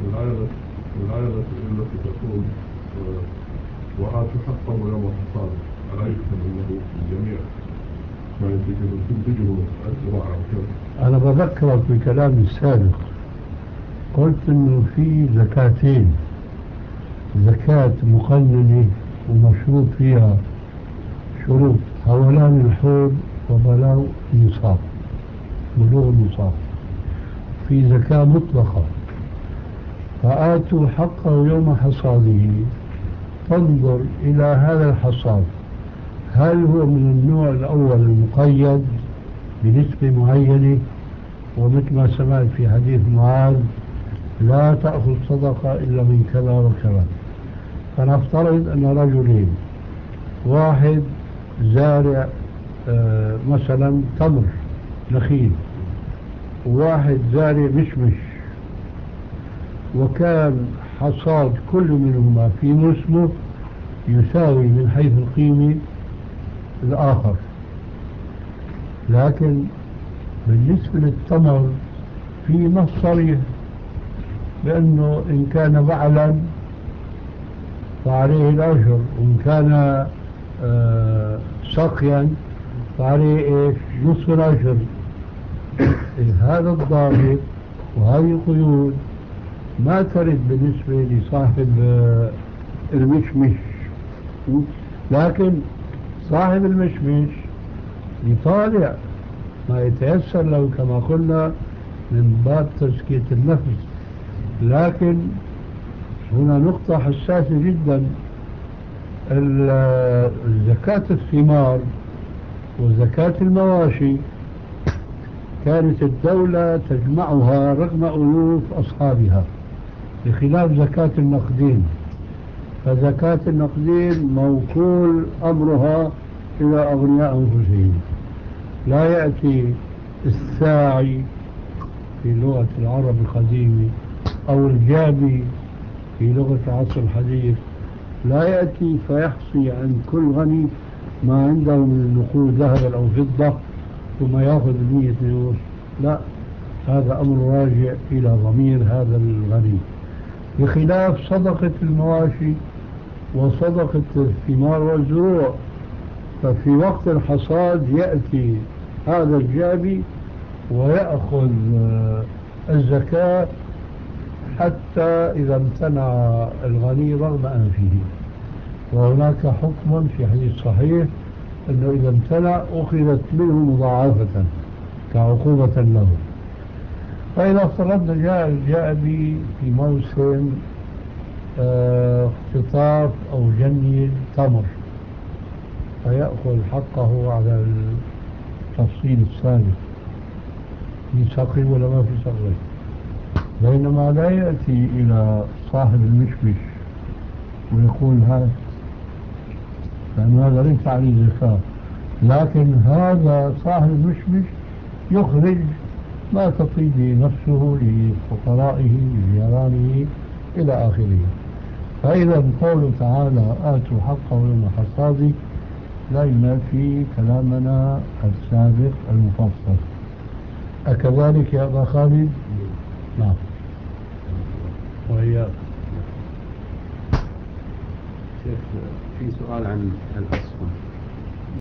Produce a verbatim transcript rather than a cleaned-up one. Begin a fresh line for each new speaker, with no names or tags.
الآية الآية التي تقول وآتوا حقه يوم حصاده ألا يحسب أنه الجميع ما تنتجه الزراعة وكذا.
أنا بذكرك بكلامي السابق، قلت إنه في زكاتين: زكاة مقننة ومشروط فيها شروط هولان الحول وبلاغ النصاب، بلوغ النصاب. في زكاة مطلقة، فآتوا حقه يوم حصاده، تنظر إلى هذا الحصاد هل هو من النوع الأول المقيد بنسبة معينة، ومثل ما سمعت في حديث معاذ لا تأخذ صدقة إلا من كذا وكذا. فنفترض أن رجلين، واحد زارع آه مثلا تمر نخيل، وواحد زارع مشمش، وكان حصاد كل منهما في موسمه يساوي من حيث القيمة الآخر، لكن بالنسبة للتمر في نص صريح بأنه إن كان بعلا فعليه الأجر، وإن كان آه سقيا فعليه إيش؟ نصف الأجر. هذا الضابط وهذه القيود ما ترد بالنسبة لصاحب آه المشمش، لكن صاحب المشمش يطالع ما يتيسر له كما قلنا من باب تزكية النفس. لكن هنا نقطة حساسة جدا: زكاة الثمار وزكاة المواشي كانت الدولة تجمعها رغم ألوف أصحابها، بخلاف زكاة النقدين. فزكاة النقدين موكول أمرها إلى أغنياء أنفسهم، لا يأتي الساعي في لغة العرب القديمة أو الجابي في لغة العصر الحديث، لا يأتي فيحصي عن كل غني ما عنده من النقود ذهبا أو فضة ثم يأخذ مية نيوش. لا، هذا أمر راجع إلى ضمير هذا الغني، بخلاف صدقة المواشي وصدقة الثمار والزروع. ففي وقت الحصاد يأتي هذا الجابي ويأخذ الزكاة حتى إذا امتنع الغني رغم أنفه. وهناك حكم في حديث صحيح أنه إذا امتنع أخذت منه مضاعفة كعقوبة له. فإذا افترضنا جاء الجابي في موسم اختطاف أو جني تمر، فيأخذ حقه على التفصيل الثالث: في سقي ولا ما في سقي. بينما لا يأتي إلى صاحب المشمش ويقول هذا، لأن هذا ليس عليه زكاة، لكن هذا صاحب المشمش يخرج ما تطيب نفسه لفقرائه لجيرانه إلى آخره. فإذا قوله تعالى آتوا حقه يوم حصاده لا ينافي كلامنا السابق المفصل. أكذلك يا أبا خالد؟ نعم. وإياك.
شيخ، في سؤال عن الأسهم.